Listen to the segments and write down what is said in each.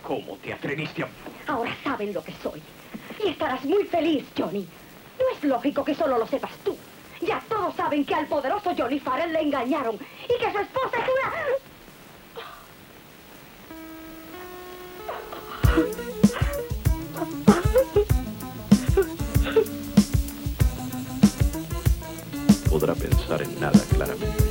¿Cómo te atreviste a...? Ahora saben lo que soy. Y estarás muy feliz, Johnny. No es lógico que solo lo sepas tú. Ya todos saben que al poderoso Johnny Farrell le engañaron y que su esposa es una... Podrá pensar en nada claramente.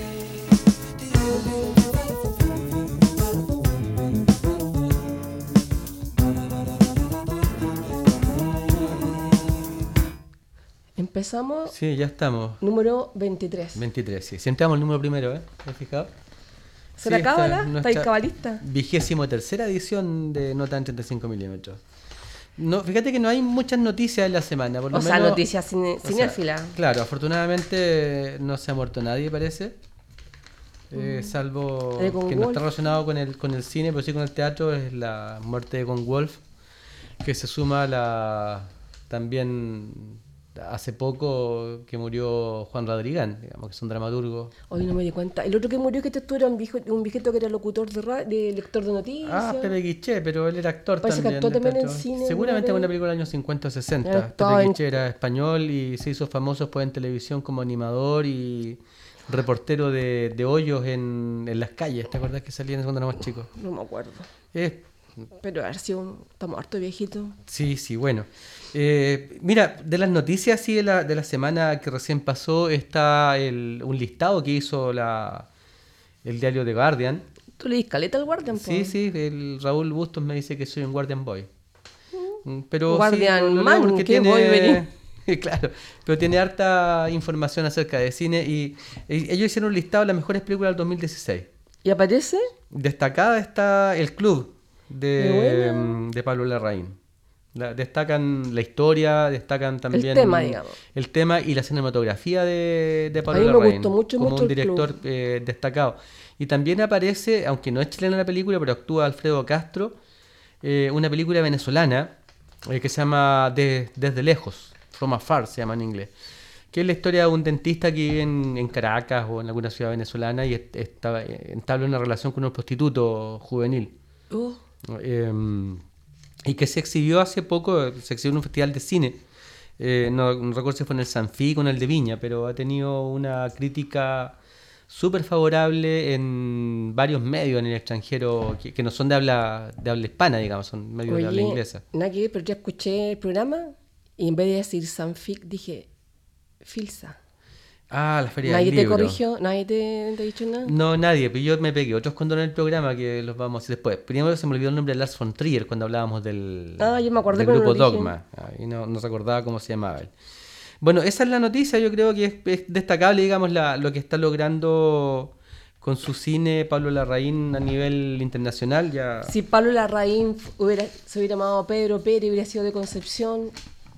Empezamos. Sí, ya estamos. Número 23. 23, sí. Siempre el número primero, ¿eh? ¿Te has fijado? ¿Se la cábala? nuestra ¿Estáis cabalista? 23ª edición de Nota en 35 milímetros. No, fíjate que no hay muchas noticias en la semana. Por lo sea, menos, noticias cinéfilas. Claro, afortunadamente no se ha muerto nadie, parece. Salvo que no está relacionado con el cine, pero sí con el teatro, es la muerte de Egon Wolf, que se suma a la... También hace poco que murió Juan Radrigán, digamos, que es un dramaturgo. Hoy no me di cuenta. El otro que murió, que tú era un viejito que era locutor de lector de noticias. Ah, Pepe Guiché, pero él era actor parece también. Que actuó también en cine. Seguramente en una película de los años 50 o 60. Pepe Guiché era español y se hizo famoso después en televisión como animador y reportero de hoyos en las calles. ¿Te acuerdas que salían cuando éramos chicos? No me acuerdo. Pero a ver si está muerto viejito. Sí, bueno. Mira, de las noticias de la semana que recién pasó está un listado que hizo el diario The Guardian. ¿Tú le dis caleta al Guardian? Sí, el Raúl Bustos me dice que soy un Guardian Boy. Pero Guardian sí, Man, porque ¿qué tiene, voy a venir? Claro, pero tiene harta información acerca de cine y ellos hicieron un listado de las mejores películas del 2016. ¿Y aparece? Destacada está El Club de Pablo Larraín. Destacan la historia, destacan también el tema y la cinematografía de Pablo Larraín. A mí me gustó mucho como un director destacado. Y también aparece, aunque no es chilena la película, pero actúa Alfredo Castro, una película venezolana que se llama Desde Lejos, From Afar se llama en inglés, que es la historia de un dentista que vive en Caracas o en alguna ciudad venezolana y entabla una relación con un prostituto juvenil. Y que se exhibió hace poco, se exhibió en un festival de cine. No recuerdo si fue en el Sanfi o en el de Viña, pero ha tenido una crítica súper favorable en varios medios en el extranjero que no son de habla hispana, digamos, son medios de habla inglesa. Nada que ver, pero ya escuché el programa y en vez de decir Sanfic dije Filsa. Ah, la feria del libro. ¿Nadie te corrigió? ¿Nadie te ha dicho nada? No, nadie, pero yo me pegué otros cuando en el programa que los vamos a hacer después. Primero se me olvidó el nombre de Lars von Trier cuando hablábamos del grupo Dogma. Y no recordaba cómo se llamaba él. Bueno, esa es la noticia, yo creo que es destacable, digamos, lo que está logrando con su cine Pablo Larraín a nivel internacional. Ya. Si Pablo Larraín se hubiera llamado Pedro Pérez, hubiera sido de Concepción...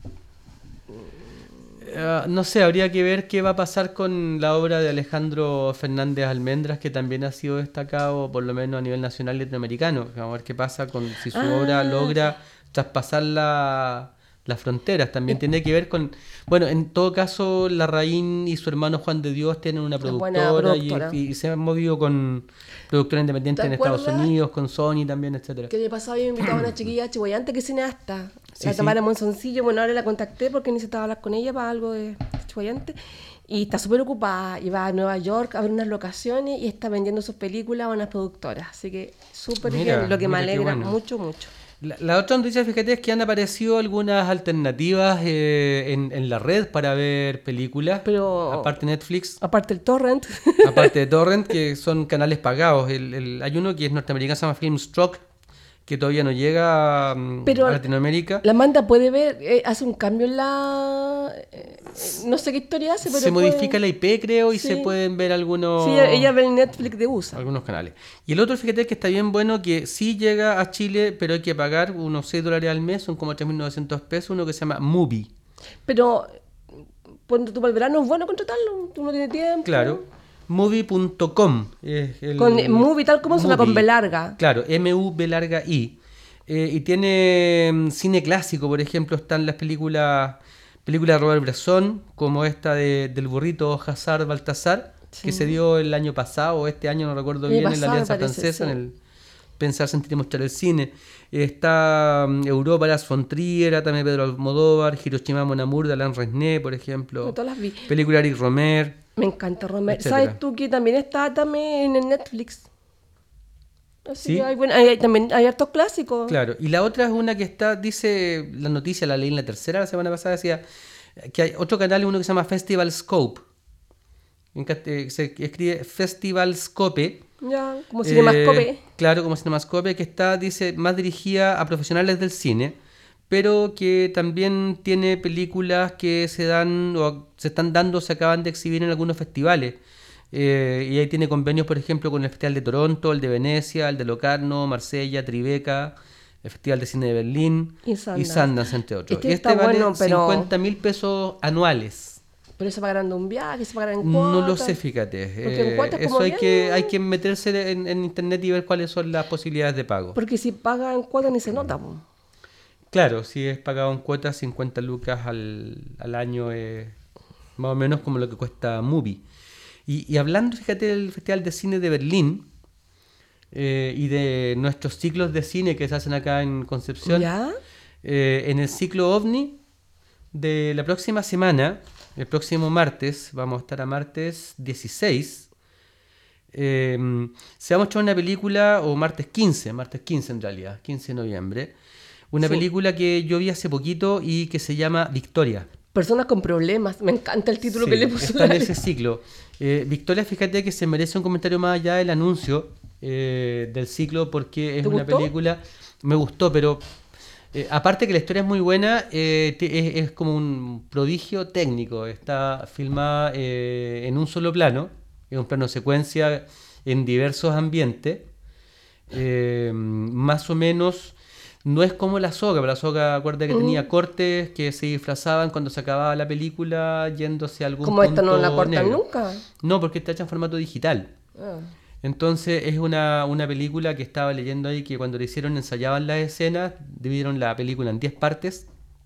no sé, habría que ver qué va a pasar con la obra de Alejandro Fernández Almendras, que también ha sido destacado por lo menos a nivel nacional y latinoamericano. Vamos a ver qué pasa si su obra logra traspasar las fronteras. También tiene que ver con... Bueno, en todo caso, Larraín y su hermano Juan de Dios tienen una productora y se han movido con productora independiente en Estados Unidos, con Sony también, etcétera. Que de pasado yo invitaba a una chiquilla chihuayante que es cineasta, la Tamara Monzoncillo. Bueno, ahora la contacté porque necesitaba hablar con ella para algo de chihuayante y está súper ocupada y va a Nueva York a ver unas locaciones y está vendiendo sus películas a unas productoras, así que súper bien, lo que me alegra mucho. La otra noticia, fíjate, es que han aparecido algunas alternativas en la red para ver películas, pero aparte de Netflix. Aparte el Torrent. Aparte de Torrent, que son canales pagados. Hay uno que es norteamericano, se llama Filmstruck, que todavía no llega a Latinoamérica. La Amanda puede ver, hace un cambio en la... no sé qué historia hace, pero se modifica la IP, creo, y se pueden ver algunos... Sí, ella ve el Netflix de USA. Algunos canales. Y el otro, fíjate que está bien bueno, que sí llega a Chile, pero hay que pagar unos $6 al mes, son como 3.900 pesos, uno que se llama Movie. Pero, cuando tú para el verano es bueno contratarlo, tú no tienes tiempo. Claro. Movie.com con movie tal como suena con B larga. Claro, M-U-B larga I. Y tiene cine clásico, por ejemplo, están las películas de Robert Bresson, como esta del burrito Hazard Baltasar, que se dio el año pasado o este año, no recuerdo bien, en la Alianza Francesa, en el pensar, sentir y mostrar el cine. Está Europa, Lars von Trier, también Pedro Almodóvar, Hiroshima Mon Amour de Alain Resnais, por ejemplo. No todas las vi. Película de Eric Romer. Me encanta Romer. Etcétera. ¿Sabes tú que también está también en Netflix? Así ¿Sí? que hay también hay hartos clásicos. Claro. Y la otra es una que está, dice la noticia, la leí en la tercera la semana pasada, decía que hay otro canal, uno que se llama Festival Scope. Se escribe Festival Scope. Ya, como Cinemascope. Claro, como Cinemascope, que está, dice, más dirigida a profesionales del cine, pero que también tiene películas que se dan o se están dando, se acaban de exhibir en algunos festivales. Y ahí tiene convenios, por ejemplo, con el Festival de Toronto, el de Venecia, el de Locarno, Marsella, Tribeca, el Festival de Cine de Berlín Y Sundance. entre otros. Este Este está vale bueno, pero- 50.000 pesos anuales. Pero se pagarán de un viaje, se pagarán en cuotas. No lo sé, fíjate. Porque en cuotas Eso como hay bien- hay que meterse en internet y ver cuáles son las posibilidades de pago. Porque si pagan en cuotas ni se nota, po. Claro, si es pagado en cuotas, 50 lucas al año es más o menos como lo que cuesta Movie. Y hablando, fíjate, del Festival de Cine de Berlín y de nuestros ciclos de cine que se hacen acá en Concepción, ¿Ya? en el ciclo OVNI de la próxima semana, el próximo martes, vamos a estar a martes 16, se va a mostrar una película, o martes 15 en realidad, 15 de noviembre, una Sí. película que yo vi hace poquito y que se llama Victoria. Personas con problemas. Me encanta el título Sí, que le puso está en la ese ciclo. Victoria, fíjate que se merece un comentario más allá del anuncio del ciclo, porque es ¿Te una gustó? película, me gustó, pero aparte que la historia es muy buena, es como un prodigio técnico. Está filmada en un solo plano, es un plano secuencia en diversos ambientes. Más o menos no es como La Soga, pero La Soga, acuerda que tenía cortes que se disfrazaban cuando se acababa la película yéndose a algún Como esta no punto la cortan negro. nunca. No, porque está hecha en formato digital. Ah. Entonces es una película que estaba leyendo ahí que cuando le hicieron ensayaban las escenas, dividieron la película en 10 partes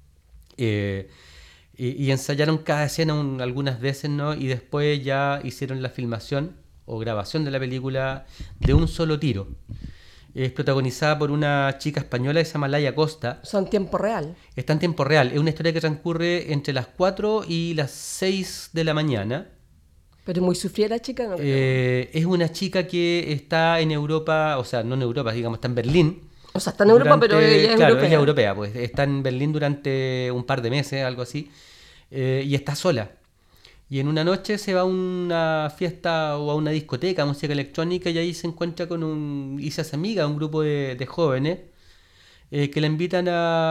y ensayaron cada escena algunas veces, ¿no? Y después ya hicieron la filmación o grabación de la película de un solo tiro. Es protagonizada por una chica española que se llama Laia Costa. Son tiempo real. Está en tiempo real. Es una historia que transcurre entre las 4 y las 6 de la mañana. Pero muy sufriera, chica, no creo. Es una chica que está en Europa, o sea, no en Europa, digamos, está en Berlín. O sea, está en Europa, pero ella es claro, europea. ella es europea, pues está en Berlín durante un par de meses, algo así, y está sola. Y en una noche se va a una fiesta o a una discoteca, música electrónica, y ahí se encuentra y se hace amiga de un grupo de jóvenes que la invitan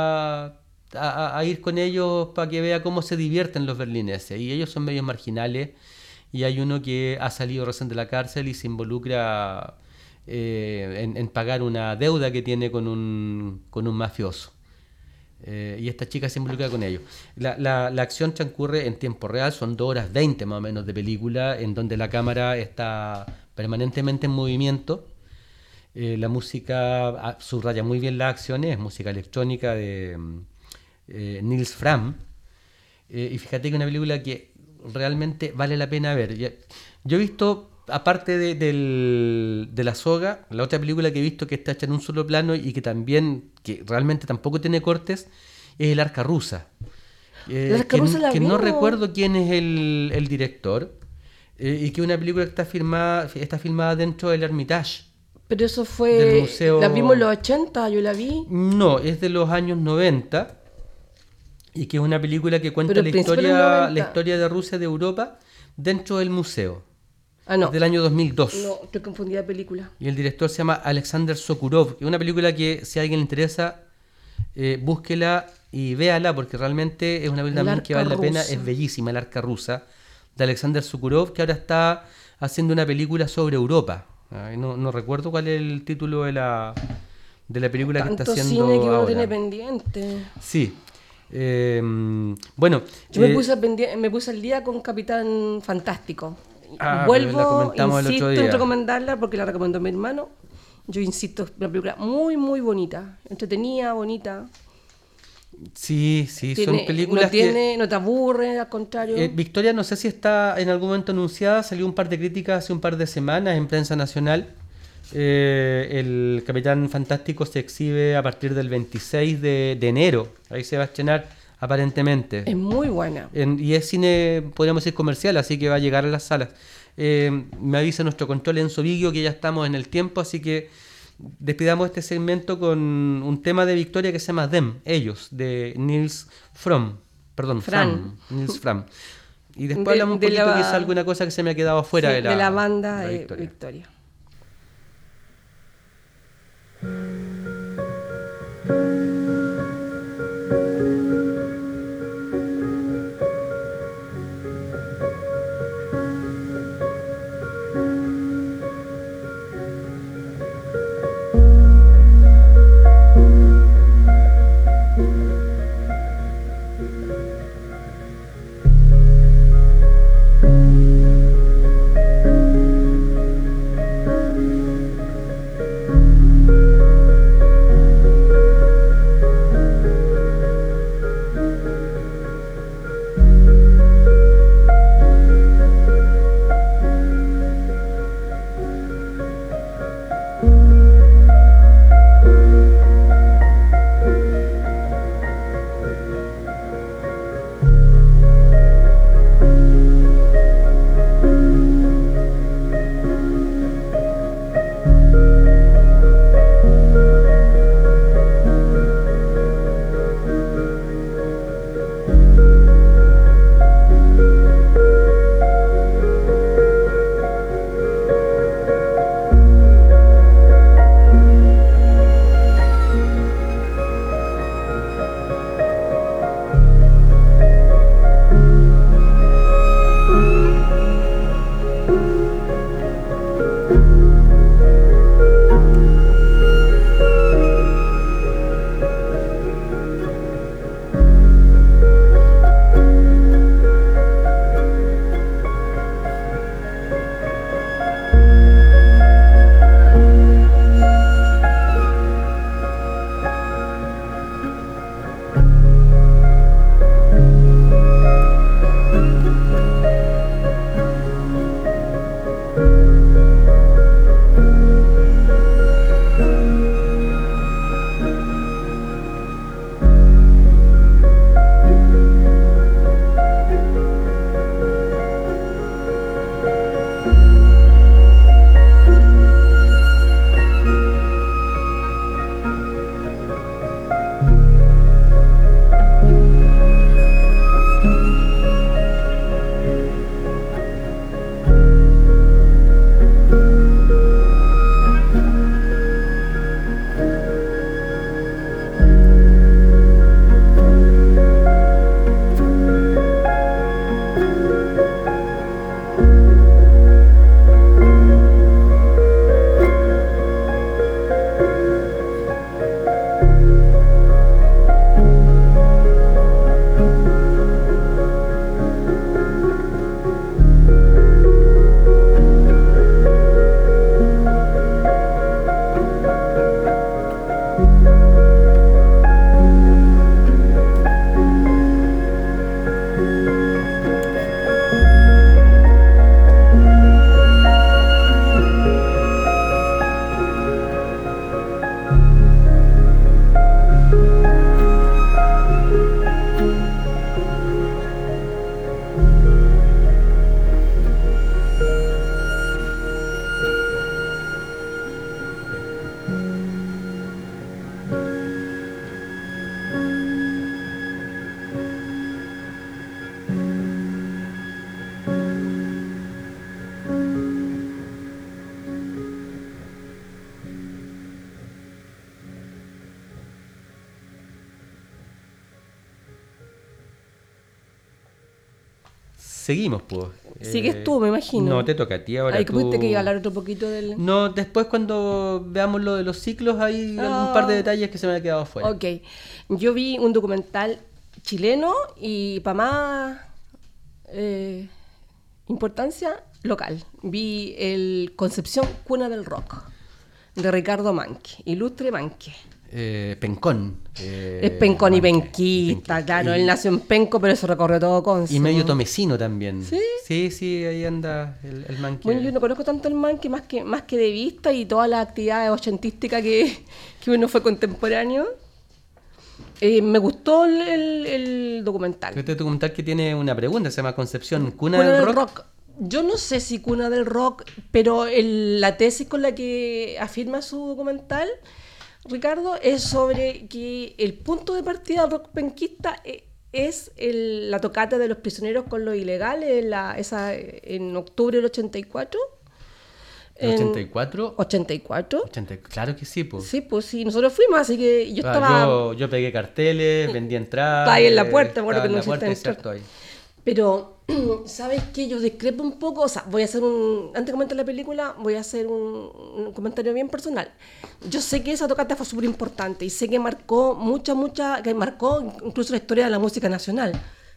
a ir con ellos para que vea cómo se divierten los berlineses. Y ellos son medios marginales. Y hay uno que ha salido recién de la cárcel y se involucra en pagar una deuda que tiene con un mafioso. Y esta chica se involucra con ellos. La acción transcurre en tiempo real, son 2 horas 20 más o menos de película, en donde la cámara está permanentemente en movimiento. La música subraya muy bien las acciones, es música electrónica de Nils Fram. Y fíjate que es una película que realmente vale la pena ver. Yo he visto, aparte de La Soga, la otra película que he visto que está hecha en un solo plano y que realmente tampoco tiene cortes, es El Arca Rusa. El Arca Rusa la que no vimos. recuerdo quién es el director, y que es una película que está filmada dentro del Hermitage. Pero eso Del fue... museo- La vimos en los 80, yo la vi. No, es de los años 90 y que es una película que cuenta Pero al principio de los 90. la historia de Rusia, de Europa, dentro del museo. Ah, no. Es del año 2002. No, estoy confundida de película. Y el director se llama Alexander Sokurov. Es una película que, si a alguien le interesa, búsquela y véala, porque realmente es una película El también que Arca vale la pena. Rusa. Es bellísima, El Arca Rusa, de Alexander Sokurov, que ahora está haciendo una película sobre Europa. No recuerdo cuál es el título de la película que está Tanto haciendo cine que uno ahora. tiene pendiente. Sí. Bueno, Yo me puse al día con Capitán Fantástico. pero la Vuelvo, comentamos el insisto otro en día. recomendarla porque la recomendó mi hermano. Yo insisto, es una película muy, muy bonita. Entretenida, bonita. sí, son películas No te aburre, al contrario. Victoria, no sé si está en algún momento anunciada, salió un par de críticas hace un par de semanas en prensa nacional, El Capitán Fantástico se exhibe a partir del 26 de enero. Ahí se va a estrenar aparentemente. Es muy buena. Y es cine, podríamos decir, comercial, así que va a llegar a las salas. Me avisa nuestro control Enzo Viglio que ya estamos en el tiempo, así que despidamos este segmento con un tema de Victoria que se llama Them, Ellos, de Nils Fram. Nils Fram. Y después hablamos un poquito quizá alguna cosa que se me ha quedado afuera sí, de la banda Victoria. Victoria. Seguimos, pues. Sigues tú, me imagino. No, te toca a ti ahora. Ay, tú... que iba a hablar otro poquito del... No, después cuando veamos lo de los ciclos hay un par de detalles que se me han quedado fuera. Ok. Yo vi un documental chileno y para más importancia local. Vi el Concepción, Cuna del Rock, de Ricardo Manque, ilustre Manque. Pencón. Es pencón y penquista, claro. Él nació en Penco, pero se recorrió todo Conce. Y medio tomecino también. ¿Sí? Sí, ahí anda el man que... Bueno, yo no conozco tanto el man más que de vista y todas las actividades ochentísticas que uno fue contemporáneo. Me gustó el documental. Este documental que tiene una pregunta, se llama Concepción, ¿Cuna del rock? Yo no sé si cuna del rock, pero la tesis con la que afirma su documental, Ricardo, es sobre que el punto de partida del rock penquista es la tocata de los prisioneros con los ilegales, en octubre del 84. ¿El 84? 84. Claro que sí, pues. Sí, pues sí, nosotros fuimos, así que yo estaba... Yo pegué carteles, vendí entradas. Estaba ahí en la puerta, me acuerdo que no hiciste entrar. Pero, ¿sabes qué? Yo discrepo un poco, o sea, voy a hacer antes de comentar la película, voy a hacer un comentario bien personal. Yo sé que esa tocata fue súper importante y sé que marcó que marcó incluso la historia de la música nacional.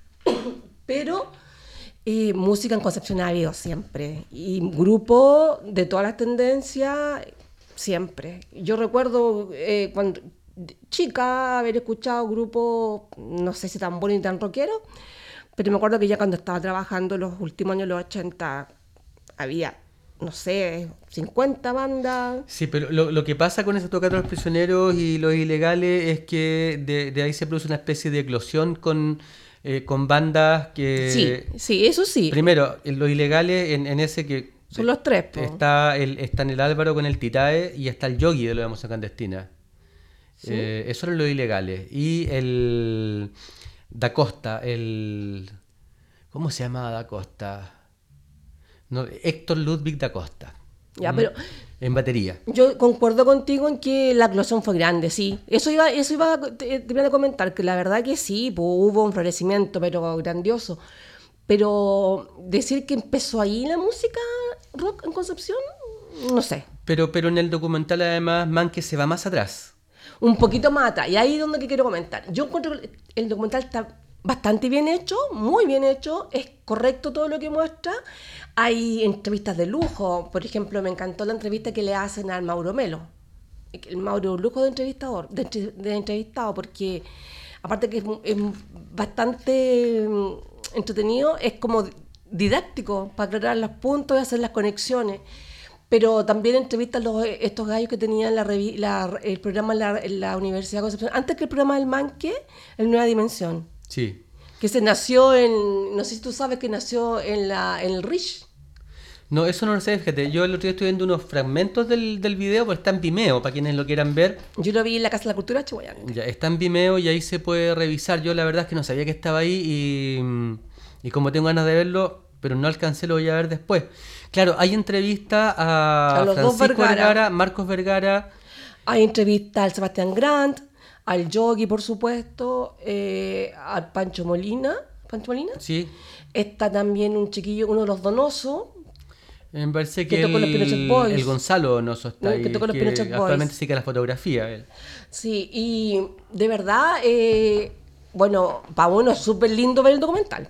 Pero música en Concepción ha habido siempre, y grupos de todas las tendencias siempre. Yo recuerdo cuando chica haber escuchado grupos, no sé si tan buenos ni tan rockeros, pero me acuerdo que ya cuando estaba trabajando en los últimos años de los 80 había, no sé, 50 bandas. Sí, pero lo que pasa con esa tocata de los prisioneros y los ilegales es que de ahí se produce una especie de eclosión con bandas que... Sí, eso sí. Primero, los ilegales en ese que... Son los tres, po. Está en el Álvaro con el Titae y está el Yogi de lo de música clandestina. ¿Sí? Esos son los ilegales. Y el... Da Costa, ¿cómo se llama Da Costa? No, Héctor Ludwig Da Costa. Ya, pero en batería. Yo concuerdo contigo en que la eclosión fue grande, sí. Eso iba a comentar, que la verdad que sí, pues, hubo un florecimiento, pero grandioso. Pero decir que empezó ahí la música rock en Concepción, no sé. Pero en el documental además Manque se va más atrás. Un poquito más atrás, y ahí es donde quiero comentar. Yo encuentro que el documental está bastante bien hecho, muy bien hecho, es correcto todo lo que muestra. Hay entrevistas de lujo, por ejemplo, me encantó la entrevista que le hacen al Mauro Melo. El Mauro, lujo de entrevistado, porque aparte que es bastante entretenido, es como didáctico para aclarar los puntos y hacer las conexiones. Pero también entrevistan estos gallos que tenían el programa en la Universidad de Concepción, antes que el programa del Manque, en Nueva Dimensión. Sí. Que se nació no sé si tú sabes que nació en el Rich. No, eso no lo sé, fíjate. Yo el otro día estoy viendo unos fragmentos del video, porque está en Vimeo, para quienes lo quieran ver. Yo lo vi en la Casa de la Cultura de Chihuahua. Ya, está en Vimeo y ahí se puede revisar. Yo la verdad es que no sabía que estaba ahí y como tengo ganas de verlo, pero no alcancé, lo voy a ver después. Claro, hay entrevista a los Francisco dos Vergara, Marcos Vergara. Hay entrevista al Sebastián Grant, al Yogi, por supuesto, al Pancho Molina. ¿Pancho Molina? Sí. Está también un chiquillo, uno de los Donosos. Me parece que tocó los Pinochet Boys. El Gonzalo Donoso está ahí, que tocó los Pinochet Boys. Actualmente sí que la fotografía. Él. Sí, y de verdad, bueno, para uno es súper lindo ver el documental.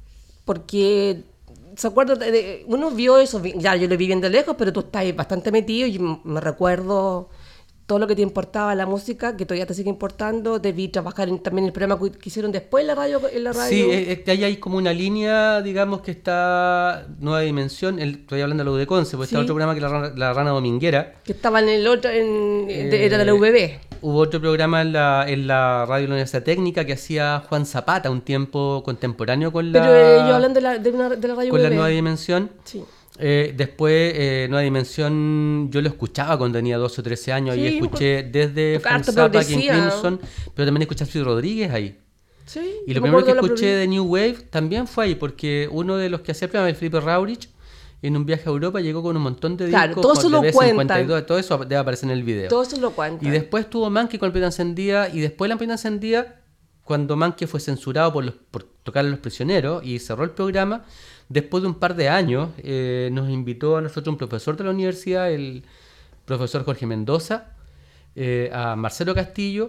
Porque, ¿se acuerda? Uno vio eso, ya yo lo vi bien de lejos, pero tú estás bastante metido y me recuerdo todo lo que te importaba la música, que todavía te sigue importando. Debí trabajar también en el programa que hicieron después en la radio. Sí, ahí hay como una línea, digamos, que está Nueva Dimensión. Estoy hablando de la UDECONCE, porque sí. Está otro programa que la Rana Dominguera. Que estaba en el otro, era de la UBB. Hubo otro programa en la radio de la Universidad Técnica que hacía Juan Zapata, un tiempo contemporáneo con Pero ellos hablan de la radio con UBB. La Nueva Dimensión. Sí. Después, Nueva Dimensión, yo lo escuchaba cuando tenía 12 o 13 años, y escuché desde Frank Zappa, King Crimson, pero también escuché a Phil Rodríguez ahí. Sí, y lo primero que escuché de New Wave también fue ahí, porque uno de los que hacía el programa, el Felipe Raurich, en un viaje a Europa llegó con un montón de discos, todo eso lo cuentan. todo eso debe aparecer en el video. Todo eso lo cuentan. Y después tuvo Manque con La Ampolleta Encendida, y después La Ampolleta Encendida, cuando Manque fue censurado por tocar a los prisioneros y cerró el programa. Después de un par de años, nos invitó a nosotros un profesor de la universidad, el profesor Jorge Mendoza, a Marcelo Castillo,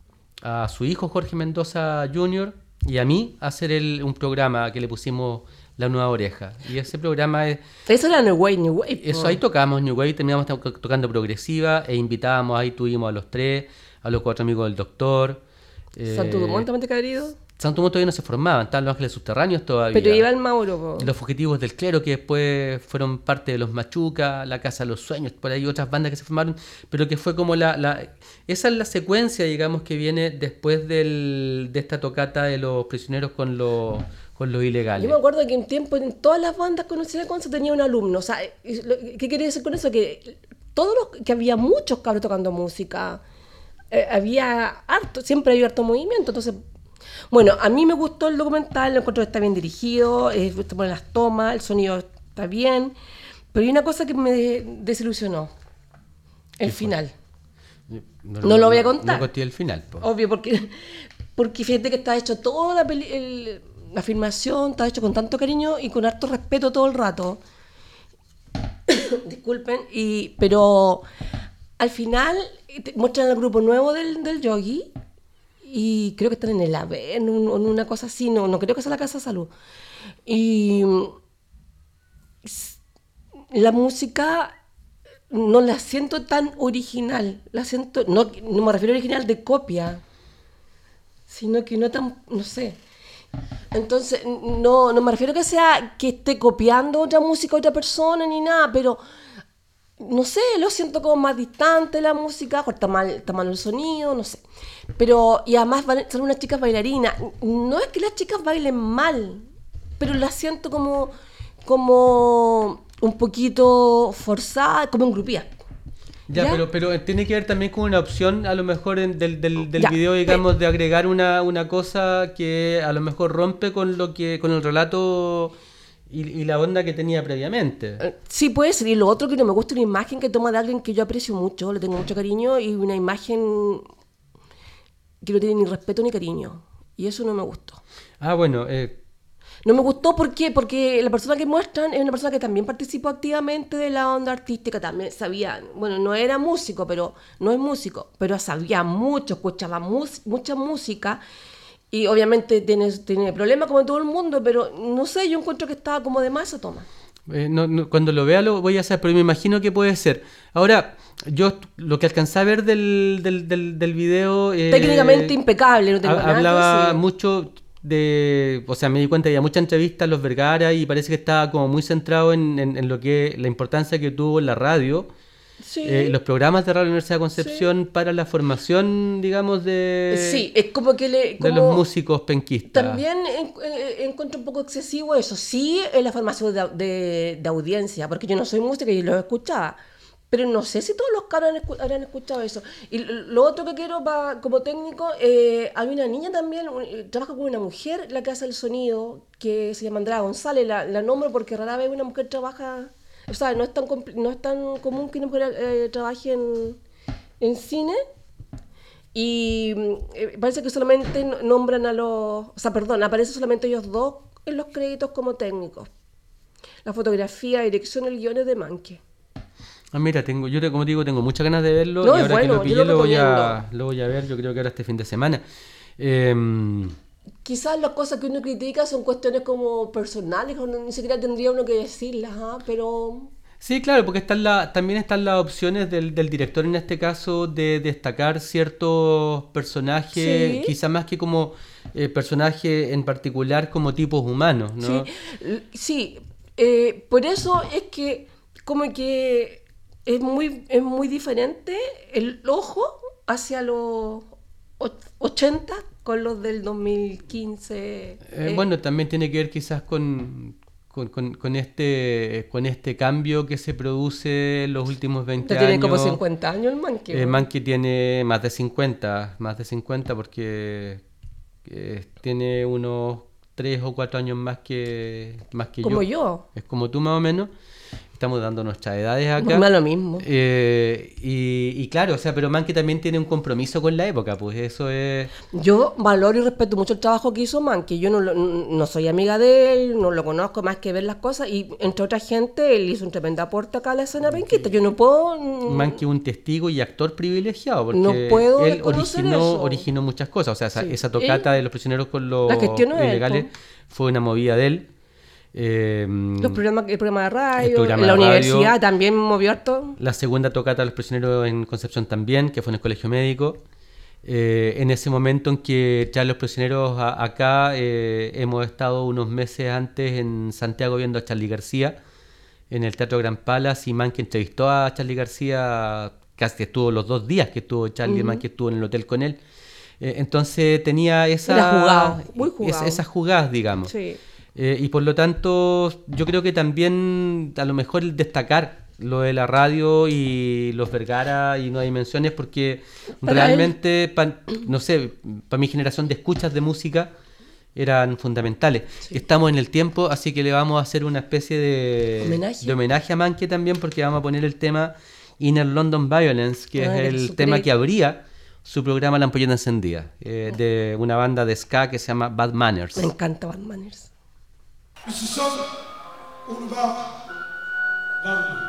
a su hijo Jorge Mendoza Jr. y a mí a hacer un programa que le pusimos La Nueva Oreja. Y ese programa es... Eso era New Wave. Eso, ahí tocábamos New Wave, terminamos tocando progresiva e invitábamos, ahí tuvimos a los tres, a Los Cuatro Amigos del Doctor. Santo Dumont también te ha querido. Santo Dumont todavía no se formaban, estaban Los Ángeles Subterráneos todavía. Pero iba el Mauro, po. Los Fugitivos del Clero, que después fueron parte de Los Machuca, La Casa de los Sueños, por ahí otras bandas que se formaron, pero que fue como esa es la secuencia, digamos, que viene después de esta tocata de los prisioneros con los ilegales. Yo me acuerdo que un tiempo en todas las bandas conocidas con se tenía un alumno. O sea, ¿qué quería decir con eso? Que que había muchos cabros tocando música. Había harto, siempre había harto movimiento. Entonces, bueno, a mí me gustó el documental, lo encuentro que está bien dirigido, te ponen las tomas, el sonido está bien, pero hay una cosa que me desilusionó, el final. No lo voy a contar. No conté el final, po. Obvio, porque fíjate que está hecho toda la filmación, está hecho con tanto cariño y con harto respeto todo el rato. Disculpen, pero al final muestran al grupo nuevo del Yogi y creo que están en el AVE, en una cosa así, no creo que sea la Casa de Salud. Y la música no la siento tan original, la siento, no me refiero a original de copia, sino que no tan, no sé. Entonces, no me refiero a que sea que esté copiando otra música a otra persona ni nada, pero no sé, lo siento como más distante la música, está mal el sonido, no sé. Pero, y además son unas chicas bailarinas. No es que las chicas bailen mal, pero las siento como un poquito forzadas, como engrupías. Ya, pero tiene que ver también con una opción, a lo mejor del video, digamos, de agregar una cosa que a lo mejor rompe con el relato y la onda que tenía previamente. Sí, puede ser. Y lo otro que no me gusta, una imagen que toma de alguien que yo aprecio mucho, le tengo mucho cariño, y una imagen que no tiene ni respeto ni cariño. Y eso no me gustó. Ah, bueno. No me gustó porque la persona que muestran es una persona que también participó activamente de la onda artística, también sabía, bueno, no era músico, pero no es músico, pero sabía mucho, escuchaba mucha música. Y obviamente tiene problemas como todo el mundo, pero no sé, yo encuentro que estaba como de más esa toma. Cuando lo vea lo voy a hacer, pero me imagino que puede ser. Ahora, yo lo que alcancé a ver del video... técnicamente impecable, no tengo nada hablaba que decir. mucho o sea, me di cuenta que había muchas entrevistas a los Vergara y parece que estaba como muy centrado en lo que la importancia que tuvo en la radio. Sí. Los programas de Radio Universidad de Concepción para la formación, digamos, sí, es como que de los músicos penquistas. También encuentro un poco excesivo eso, sí, en la formación de audiencia, porque yo no soy música y lo escuchaba, pero no sé si todos los caras habrán escuchado eso. Y lo otro que quiero como técnico, hay una niña también, trabaja con una mujer, la que hace el sonido, que se llama Andrea González, la nombro porque rara vez una mujer trabaja... O sea, no es tan común que una mujer trabaje en cine. Y parece que solamente nombran aparecen solamente ellos dos en los créditos como técnicos. La fotografía, dirección, el guion es de Manque. Ah, mira, yo como digo, tengo muchas ganas de verlo. No, y ahora bueno, que lo pillé lo voy a ver, yo creo que ahora este fin de semana. Quizás las cosas que uno critica son cuestiones como personales, o ni siquiera tendría uno que decirlas, pero... Sí, claro, porque también están las opciones del director en este caso de destacar ciertos personajes, sí, quizás más que como personajes en particular como tipos humanos, ¿no? Sí, por eso es que como que es muy diferente el ojo hacia los 80 con los del 2015. Bueno, también tiene que ver quizás con este cambio que se produce en los últimos 20 años. Tiene como 50 años el Manque. Manque tiene más de 50 porque tiene unos 3 o 4 años más que como yo. Es como tú más o menos. Estamos dando nuestras edades acá. No es lo mismo. Y claro, o sea, pero Manque también tiene un compromiso con la época, pues eso es... Yo valoro y respeto mucho el trabajo que hizo Manque. Yo no soy amiga de él, no lo conozco más que ver las cosas, y entre otra gente, él hizo un tremendo aporte acá a la escena penquista. Yo no puedo... Manque un testigo y actor privilegiado, porque no puedo él originó muchas cosas. O sea, esa tocata de los prisioneros con los ilegales fue una movida de él. El programa de radio, en la universidad también movió harto. La segunda tocata de los prisioneros en Concepción también, que fue en el colegio médico. En ese momento en que traen los prisioneros acá, hemos estado unos meses antes en Santiago viendo a Charly García en el Teatro Gran Palace, y Manque entrevistó a Charly García, casi estuvo los 2 días que estuvo Charly, Manque estuvo en el hotel con él. Entonces tenía Era jugado, muy jugado. esas jugadas, digamos. Sí. Y por lo tanto, yo creo que también a lo mejor el destacar lo de la radio y los Vergara y Nueva Dimensiones, porque Para realmente, no sé, para mi generación de escuchas de música eran fundamentales. Sí. Estamos en el tiempo, así que le vamos a hacer una especie de homenaje a Manque también, porque vamos a poner el tema Inner London Violence, que es el tema que abría su programa La Ampolleta Encendida, de una banda de ska que se llama Bad Manners. Me encanta Bad Manners. This is song all about London.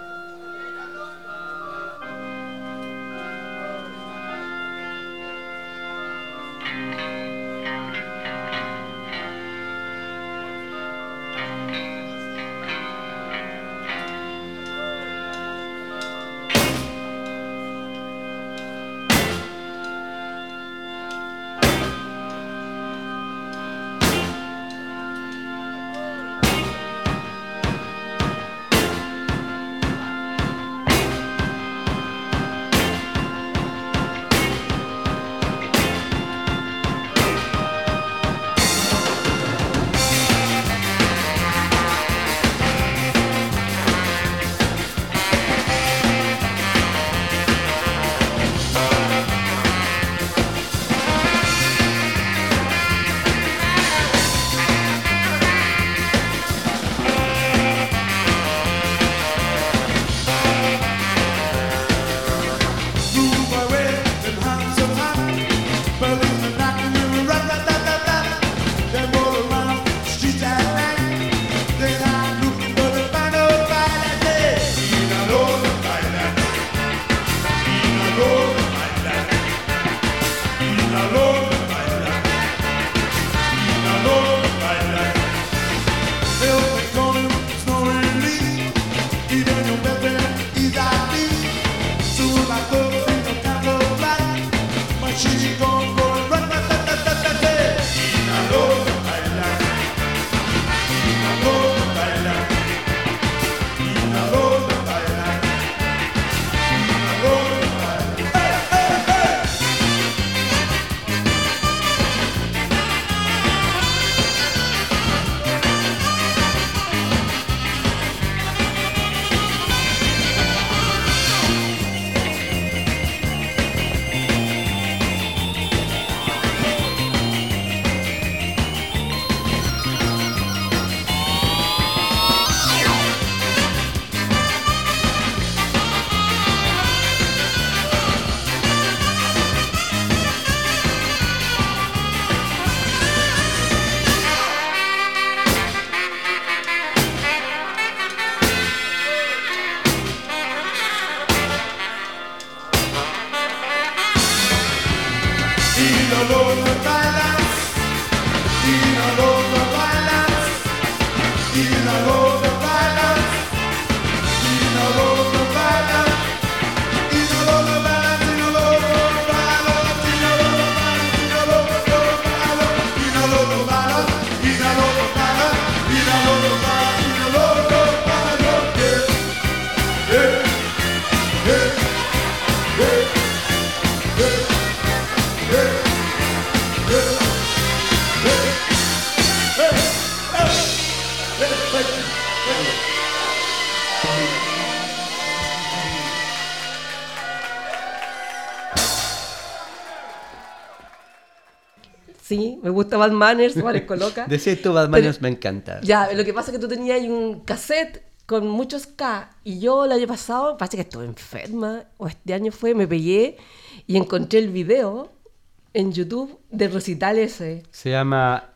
Sí, me gusta Bad Manners, parezco loca. Decís tú, Bad Manners, me encanta. Ya, lo que pasa es que tú tenías ahí un cassette con muchos K, y yo el año pasado, parece que estuve enferma, o este año fue, me pegué y encontré el video en YouTube del recital ese. Se llama,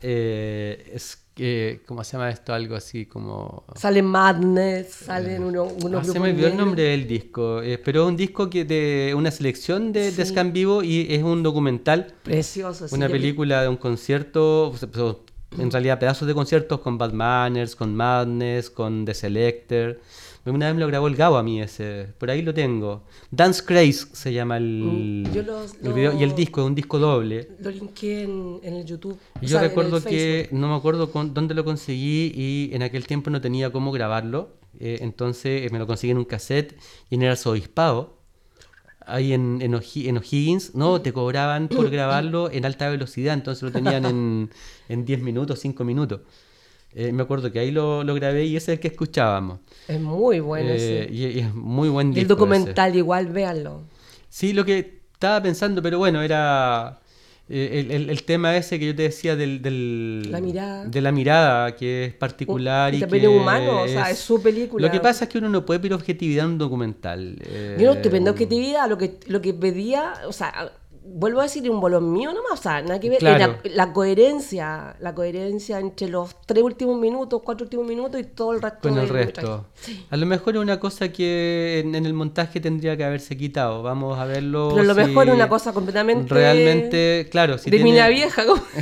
¿cómo se llama esto? Algo así como... Salen Madness, salen unos grupos se me olvidó el negros. nombre del disco, pero es un disco que de una selección de Sí. ska en vivo, y es un documental, Precioso. sí, una yo- película de un concierto, en realidad pedazos de conciertos con Bad Manners, con Madness, con The Selecter, Una vez me lo grabó el Gabo a mí ese. Por ahí lo tengo. Dance Craze se llama el video. Y el disco es un disco doble. Lo linké en el YouTube. Y yo recuerdo que no me acuerdo dónde lo conseguí y en aquel tiempo no tenía cómo grabarlo. Entonces me lo conseguí en un cassette y en el Arzobispado. Ahí en O'Higgins, no, te cobraban por grabarlo en alta velocidad, entonces lo tenían en 10 minutos, 5 minutos. Me acuerdo que ahí lo grabé y ese es el que escuchábamos. Es muy bueno ese. Y es muy buen disco. Y el documental igual, véanlo. Sí, lo que estaba pensando, pero bueno, era el tema ese que yo te decía la mirada. de la mirada, que es particular y también que es humano, o sea, es su película. Lo que pasa es que uno no puede pedir objetividad en un documental. Yo no estoy pidiendo objetividad, lo que pedía, o sea, vuelvo a decir, un bolón mío nomás, o sea, nada que ver. Claro. La coherencia entre los 3 últimos minutos, 4 últimos minutos y todo el resto. Con el resto. Sí. A lo mejor es una cosa que en el montaje tendría que haberse quitado. Vamos a verlo. Pero a lo mejor es una cosa completamente. Realmente, claro. Si de mina vieja.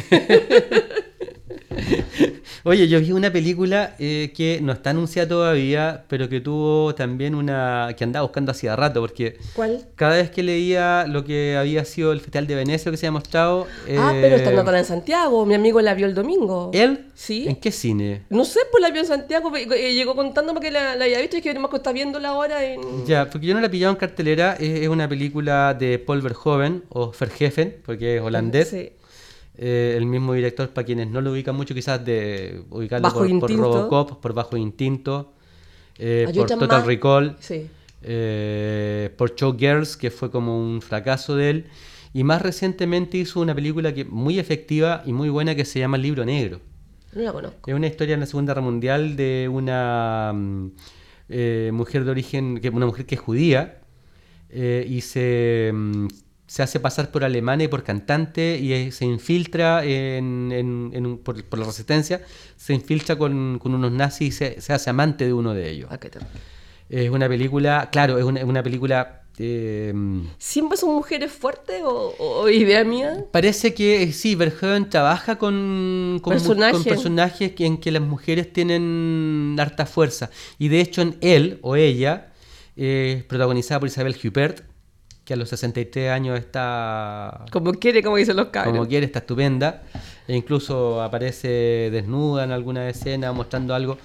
Oye, yo vi una película que no está anunciada todavía, pero que tuvo también que andaba buscando hacía rato, porque ¿cuál? Cada vez que leía lo que había sido el Festival de Venecia, lo que se había mostrado... pero está andando en Santiago, mi amigo la vio el domingo. ¿Él? Sí. ¿En qué cine? No sé, pues la vio en Santiago, llegó contándome que la había visto y que más que está viéndola ahora en... Ya, porque yo no la he pillado en cartelera, es una película de Paul Verhoeven, o Verhoeven, porque es holandés. Sí. El mismo director, para quienes no lo ubican mucho, quizás de ubicarlo por Robocop, por Bajo Instinto, por Total Recall, sí. por Showgirls, que fue como un fracaso de él, y más recientemente hizo una película muy efectiva y muy buena que se llama El Libro Negro. No la conozco. Es una historia en la Segunda Guerra Mundial de una mujer de origen, una mujer que es judía y se hace pasar por alemana y por cantante y se infiltra por la resistencia, se infiltra con unos nazis y se hace amante de uno de ellos. Es una película, claro, es una película... ¿Siempre son mujeres fuertes o idea mía? Parece que sí, Verhoeven trabaja con personajes en que las mujeres tienen harta fuerza. Y de hecho en él o ella, protagonizada por Isabel Huppert, que a los 63 años está... Como quiere, como dicen los cabros. Como quiere, está estupenda. E incluso aparece desnuda en alguna escena mostrando algo.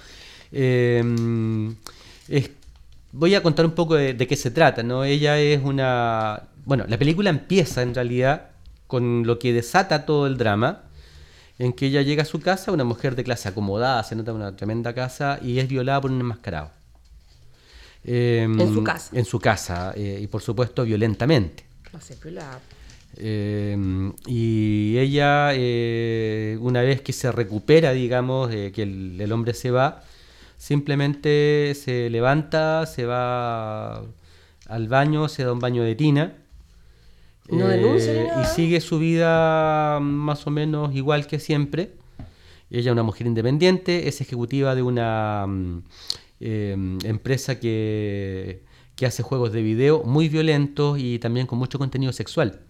Voy a contar un poco de qué se trata, ¿no? Ella es una... Bueno, la película empieza en realidad con lo que desata todo el drama, en que ella llega a su casa, una mujer de clase acomodada, se nota una tremenda casa, y es violada por un enmascarado. En su casa. En su casa, y por supuesto violentamente. Y ella, una vez que se recupera, digamos, que el hombre se va, simplemente se levanta, se va al baño, se da un baño de tina. No denuncia ni nada. Y sigue su vida más o menos igual que siempre. Ella es una mujer independiente, es ejecutiva de una empresa que hace juegos de video muy violentos y también con mucho contenido sexual.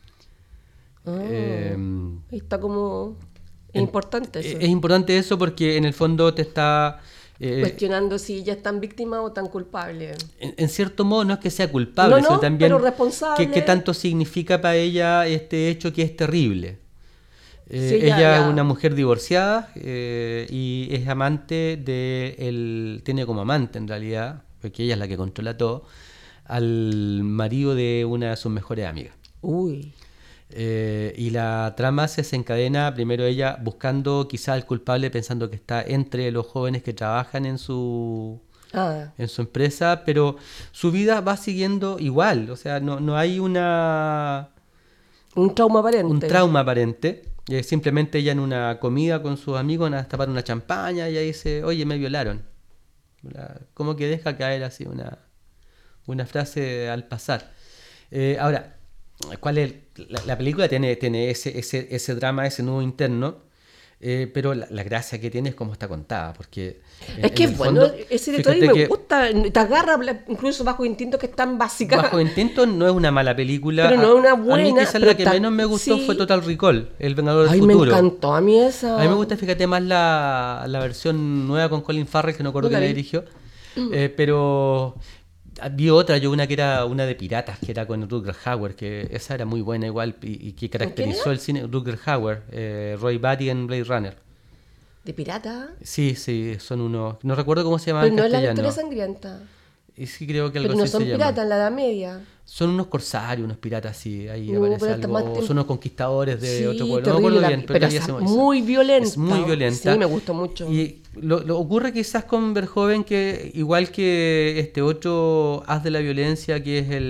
Está como... Es importante eso. Es importante eso porque en el fondo te está... cuestionando si ella es tan víctima o tan culpable. En cierto modo no es que sea culpable, sino también pero responsable. ¿Qué tanto significa para ella este hecho que es terrible? Ella es una mujer divorciada y es amante tiene como amante en realidad, porque ella es la que controla todo, al marido de una de sus mejores amigas. Uy. Y la trama se desencadena primero ella buscando quizá al culpable, pensando que está entre los jóvenes que trabajan en su empresa, pero su vida va siguiendo igual, o sea, no hay un trauma aparente. Un trauma aparente. Simplemente ella en una comida con sus amigos van a tapar una champaña y ella dice, oye, me violaron. Como que deja caer así una frase al pasar. Ahora, ¿cuál es? La película tiene ese drama, ese nudo interno, pero la gracia que tiene es cómo está contada, porque... Es que bueno, ese detalle me gusta, te agarra incluso Bajo Instinto, que es tan básica. Bajo Instinto no es una mala película. Pero no es una buena. A mí quizás la que menos me gustó fue Total Recall, El Vengador del Me Futuro. encantó a mí esa. A mí me gusta, fíjate, más la versión nueva con Colin Farrell, que no recuerdo quién la dirigió. Pero vi otra, una que era una de piratas, que era con Rutger Hauer, que esa era muy buena igual y que caracterizó el cine. Rutger Hauer, Roy Batty en Blade Runner. ¿De pirata? Sí, son unos... No recuerdo cómo se llama Pero en no es la castellano. Victoria Sangrienta. Y sí, creo que algo Pero no así son se llama. piratas en la Edad Media. Son unos corsarios, unos piratas, sí. Ahí No, aparece pero está algo. más Son unos conquistadores de Sí, otro pueblo. No me terrible acuerdo la- bien, pero ahí esa hacemos- muy violenta. Es muy violenta. Sí, me gustó mucho. Y lo ocurre quizás con Verhoeven que, igual que este otro haz de la violencia, que es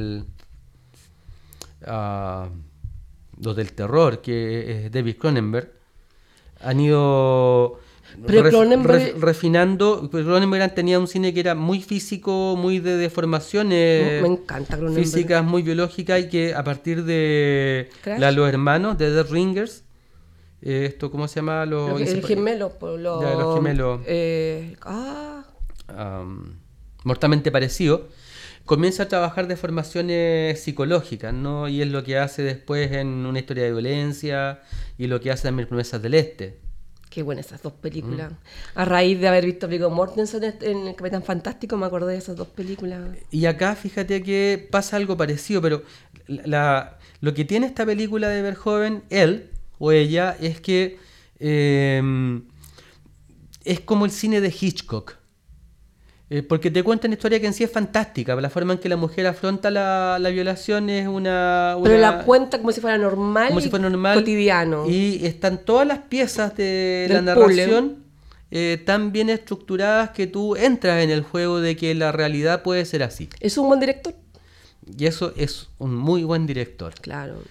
los del terror, que es David Cronenberg, han ido Pero Cronenberg- refinando. Cronenberg tenía un cine que era muy físico, muy de deformaciones Me encanta Cronenberg. físicas, muy biológicas, y que a partir de Crash. Los Hermanos, de The Ringers, esto, ¿cómo se llama? El gemelo. Ya, los gemelos. Mortalmente parecido, comienza a trabajar de formaciones psicológicas, ¿no? Y es lo que hace después en Una historia de violencia y lo que hace también en Promesas del Este. Qué buenas esas dos películas. A raíz de haber visto a Viggo Mortensen en el Capitán Fantástico, me acordé de esas dos películas. Y acá fíjate que pasa algo parecido, pero lo que tiene esta película de Verhoeven, él o ella, es que es como el cine de Hitchcock. Porque te cuenta una historia que en sí es fantástica. La forma en que la mujer afronta la violación es Pero la cuenta como si fuera normal, como si fuera normal, cotidiano. Y están todas las piezas de Del la narración tan bien estructuradas que tú entras en el juego de que la realidad puede ser así. ¿Es un buen director? Y eso es un muy buen director. Claro.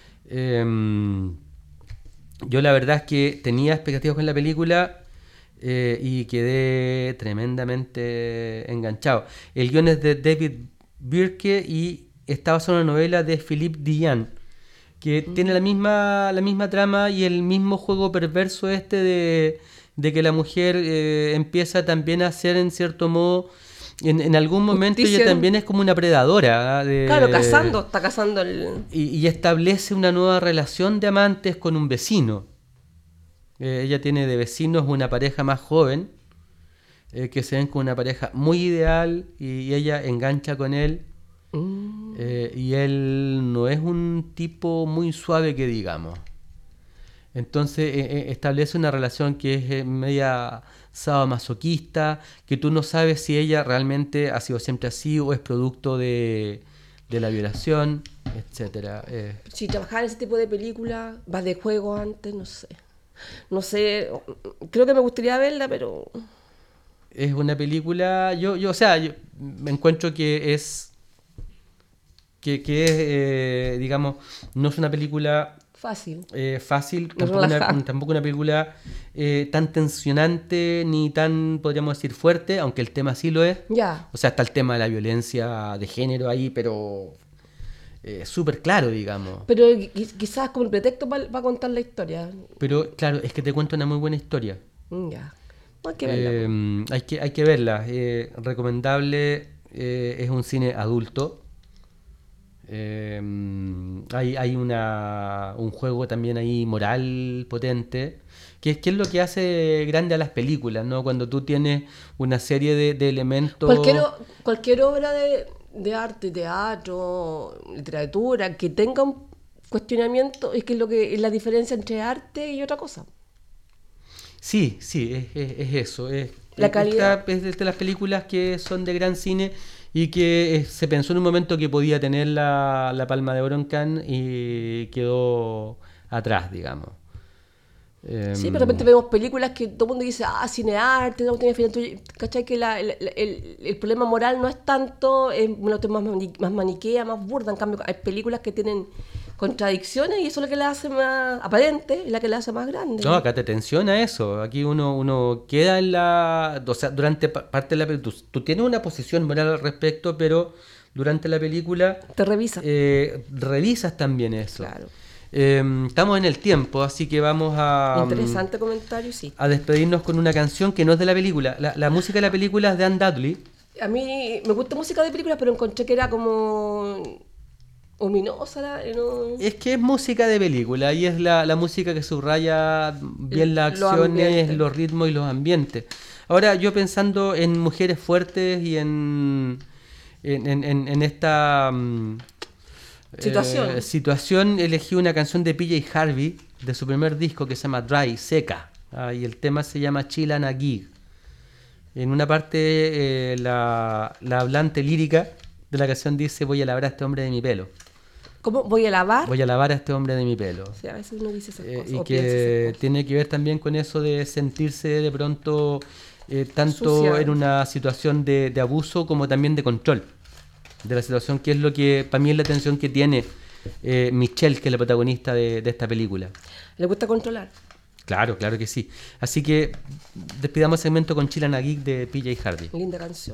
Yo la verdad es que tenía expectativas con la película y quedé tremendamente enganchado. El guion es de David Birke y está basado en una novela de Philippe Diane, que tiene la misma trama y el mismo juego perverso de que la mujer empieza también a ser, en cierto modo, en algún momento Justicia. ella también es como una predadora. Claro, está cazando el... Y establece una nueva relación de amantes con un vecino. Ella tiene de vecinos una pareja más joven, que se ven como una pareja muy ideal, y ella engancha con él. Y él no es un tipo muy suave, que digamos. Entonces establece una relación que es media sadomasoquista, que tú no sabes si ella realmente ha sido siempre así o es producto de la violación, etcétera. Si trabajara en ese tipo de película, va de juego antes, no sé. No sé, creo que me gustaría verla, pero... Es una película, yo me encuentro que es, digamos, no es una película Fácil. fácil, No relajada. tampoco una película tan tensionante ni tan, podríamos decir, fuerte, aunque el tema sí lo es. Ya. O sea, está el tema de la violencia de género ahí, pero súper claro, digamos. Pero quizás como el pretexto para contar la historia. Pero claro, es que te cuento una muy buena historia. Ya. Hay que verla. Hay que verla. Recomendable. Es un cine adulto. Hay un juego también ahí moral potente, que es lo que hace grande a las películas, ¿no? Cuando tú tienes una serie de elementos. Cualquier obra de arte, teatro, literatura, que tenga un cuestionamiento, es que es la diferencia entre arte y otra cosa. Sí, es eso. La calidad. Es de las películas que son de gran cine y que se pensó en un momento que podía tener la Palma de Oro en Cannes y quedó atrás, digamos. Sí, pero de repente vemos películas que todo el mundo dice, cinearte, no tiene final. ¿Cachai? Que el problema moral no es tanto, es una cuestión más maniquea, más burda. En cambio, hay películas que tienen contradicciones y eso es lo que la hace más aparente y la que la hace más grande. No, acá te tensiona eso. Aquí uno queda en la... O sea, durante parte de la película, tú tienes una posición moral al respecto, pero durante la película... Te revisas. Revisas también eso. Claro. Estamos en el tiempo, así que vamos a... Interesante comentario, sí. A despedirnos con una canción que no es de la película. La música de la película es de Anne Dudley. A mí me gusta música de películas, pero encontré que era como... ominosa, ¿no? Es que es música de película y es la música que subraya bien las Los acciones, ambientes. los ritmos y los ambientes. Ahora, yo pensando en mujeres fuertes y en esta situación, elegí una canción de PJ Harvey, de su primer disco, que se llama Dry, Seca. Y el tema se llama Chill and a Gig. En una parte, la hablante lírica de la canción dice: voy a lavar a este hombre de mi pelo. ¿Cómo? ¿Voy a lavar? Voy a lavar a este hombre de mi pelo. Sí, a veces uno dice esas cosas. Y que tiene que ver también con eso de sentirse de pronto tanto Sucia. en una situación de abuso como también de control de la situación, que es lo que para mí es la tensión que tiene Michelle, que es la protagonista de esta película. ¿Le gusta controlar? Claro, claro que sí. Así que despidamos el segmento con Chill and a Gig de PJ Harvey. Linda canción.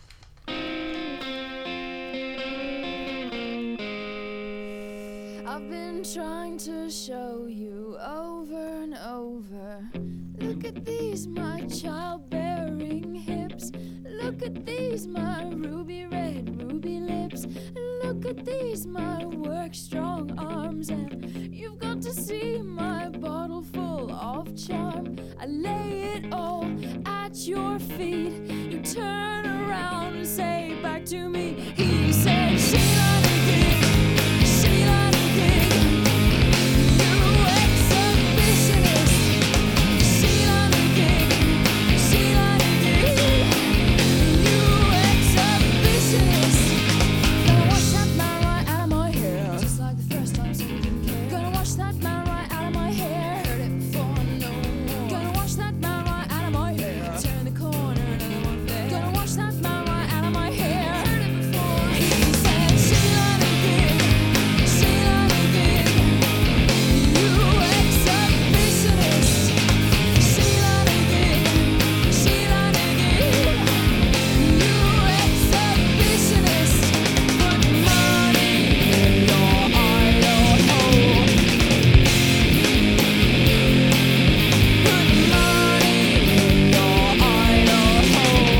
I've been trying to show you over and over. Look at these, my childbearing hips. Look at these, my ruby red, ruby lips. Look at these, my work strong arms. And you've got to see my bottle full of charm. I lay it all at your feet. You turn around and say back to me. He said, Sheila the Gig, Sheila the Gig. You exhibitionist. Sheila the Gig, Sheila the Gig. You exhibitionist. Gonna wash that man right out of my hair, just like the first time something came. Gonna wash that man right out of my hair. Heard it before, no more. Gonna wash that man right out of my hair. Turn the corner, another one there. Gonna wash that man right out of my hair. Heard it before. He said, Sheila the Gig, Sheila the Gig. You exhibitionist. Sheila the Gig, Sheila the Gig. You exhibitionist. Put money in your idol hole. Put money in your idol hole.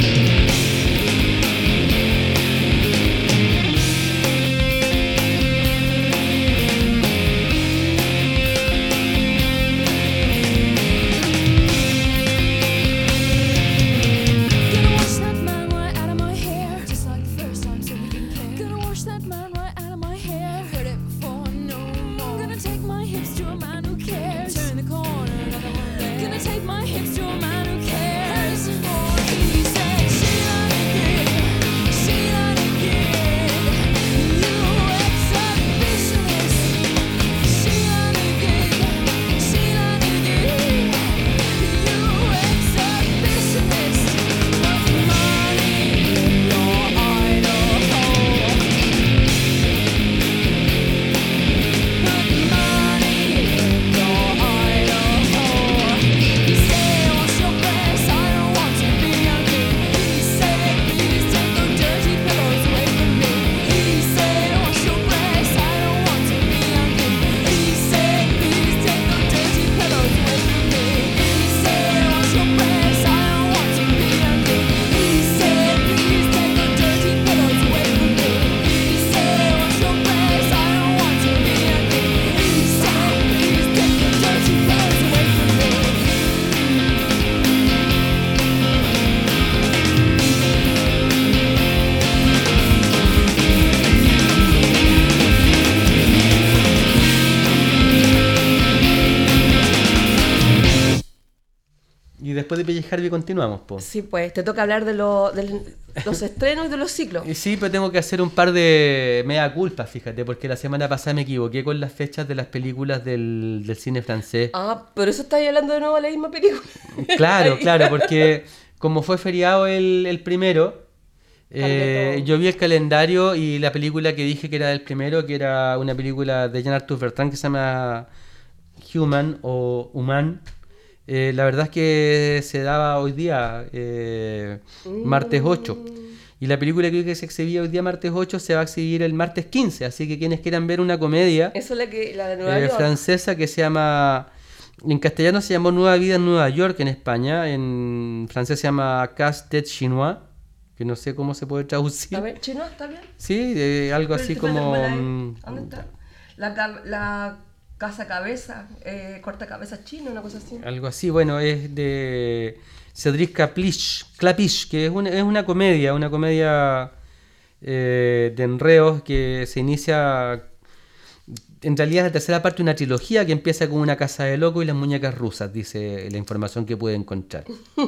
Gonna wash that man right out of my hair, just like the first time something came. Gonna wash that man right out of my hair. Heard it before, no more. Gonna take my hips to a man who cares. Turn the corner, another one there. Gonna take my hips to a man who cares. More. He said, Sheila the Gig, Sheila the Gig. You exhibitionist. Sheila the Gig, Sheila the Gig. You exhibitionist. Put money in your idol hole. Put money in your idol hole. He said, wash your breasts, I don't want to be ugly. He said, please take those dirty pillows away from me. He said, wash your breasts, I don't want to be ugly. He said, please take those dirty pillows away from me. He said, wash your breasts, I don't want to be ugly. He said, please take those dirty pillows away from me. He said, wash your breasts, I don't want to be ugly. He said, please take those dirty pillows away from me. Y después de PJ Harvey continuamos, po. Sí, pues, te toca hablar de los estrenos y de los ciclos. Y sí, pero tengo que hacer un par de mea culpa, fíjate, porque la semana pasada me equivoqué con las fechas de las películas del cine francés. Ah, pero eso estáis hablando de nuevo de la misma película. Claro, claro, porque como fue feriado el primero, Cambió todo. yo vi el calendario y la película que dije que era del primero, que era una película de Jean-Arthur Bertrand que se llama Human o Human. La verdad es que se daba hoy día, martes 8. Y la película que se exhibía hoy día, martes 8, se va a exhibir el martes 15. Así que quienes quieran ver una comedia Eso es la de Nueva York. francesa que se llama... En castellano se llamó Nueva Vida en Nueva York en España. En francés se llama Casse-tête chinois, que no sé cómo se puede traducir. A ver, ¿chino? ¿Está bien? Sí, algo así como... ¿Dónde está? La casa cabeza, corta cabeza chino, una cosa así. Algo así, bueno, es de... Cedric Klapisch, que es una comedia de enredos que se inicia. En realidad es la tercera parte de una trilogía que empieza con Una casa de locos y las muñecas rusas, dice la información que pude encontrar.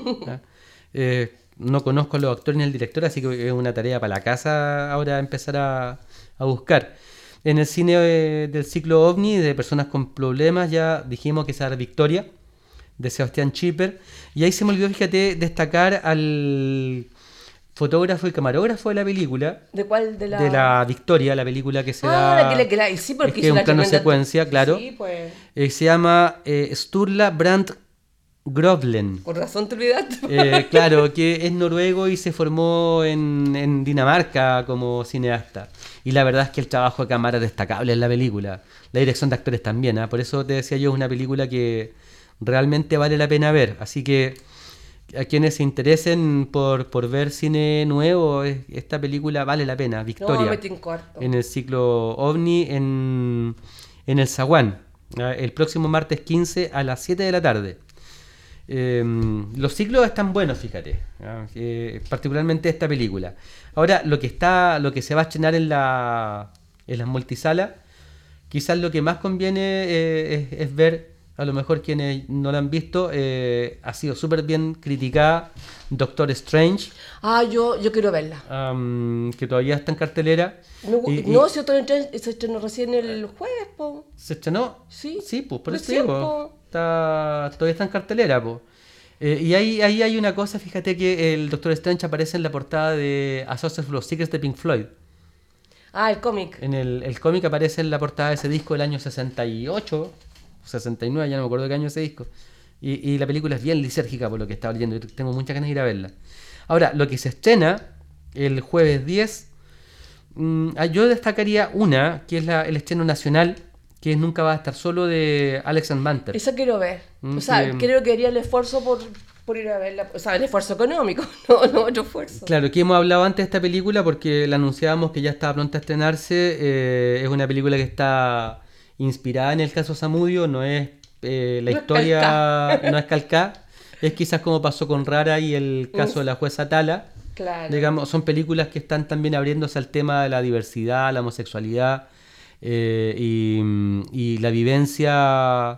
No conozco a los actores ni al director, así que es una tarea para la casa ahora empezar a buscar. En el cine del ciclo OVNI, de personas con problemas, ya dijimos que esa era Victoria, de Sebastián Schipper. Y ahí se me olvidó, fíjate, destacar al fotógrafo y camarógrafo de la película. ¿De cuál? De la Victoria, la película que se da... sí, porque es que es un plano secuencia, claro. Sí, pues. Se llama Sturla Brandt Grovlen. Por razón te olvidaste. Claro, que es noruego y se formó en Dinamarca como cineasta. Y la verdad es que el trabajo de cámara es destacable en la película. La dirección de actores también, ¿eh? Por eso te decía yo, es una película que realmente vale la pena ver. Así que a quienes se interesen por ver cine nuevo, esta película vale la pena. Victoria, en el ciclo OVNI en el Zaguán, el próximo martes 15 a las 7 de la tarde. Los ciclos están buenos, fíjate, particularmente esta película. Ahora, lo que se va a estrenar en las multisalas, quizás lo que más conviene es ver, a lo mejor quienes no la han visto, ha sido súper bien criticada, Doctor Strange. Yo quiero verla. Que todavía está en cartelera. Si Doctor Strange se estrenó recién el jueves, po. ¿Se estrenó? Sí, pues por eso digo, todavía está en cartelera, po. Y ahí hay una cosa, fíjate que el Doctor Strange aparece en la portada de A Saucer Full of Secrets de Pink Floyd. El cómic. El cómic aparece en la portada de ese disco del año 68, 69, ya no me acuerdo de qué año ese disco. Y la película es bien lisérgica por lo que estaba leyendo, y tengo muchas ganas de ir a verla. Ahora, lo que se estrena el jueves 10, yo destacaría una, que es el estreno nacional, que es Nunca va a estar solo, de Alex and Manter. Esa quiero ver. Creo que haría el esfuerzo por ir a verla. O sea, el esfuerzo económico, no otro esfuerzo. Claro, que hemos hablado antes de esta película porque la anunciábamos que ya estaba pronta a estrenarse. Es una película que está inspirada en el caso Zamudio, no es la historia, no es calcada. Es quizás como pasó con Rara y el caso de la jueza Tala. Claro. Digamos, son películas que están también abriéndose al tema de la diversidad, la homosexualidad y la vivencia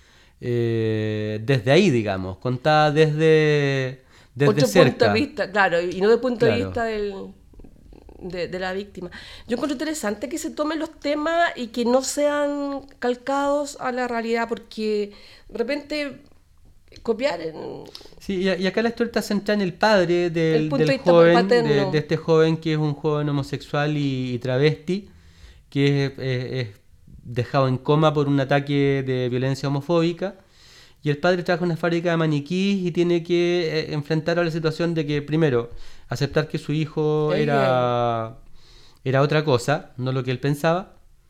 desde ahí, digamos, contada desde otro cerca. Punto de vista, claro, y no desde el punto de vista de la víctima. Yo encuentro interesante que se tomen los temas y que no sean calcados a la realidad, porque de repente copiar Sí, y acá la historia está centrada en el padre del joven, de este joven que es un joven homosexual y travesti, que es dejado en coma por un ataque de violencia homofóbica, y el padre trabaja en una fábrica de maniquís y tiene que enfrentar a la situación de que, primero, aceptar que su hijo era otra cosa, no lo que él pensaba,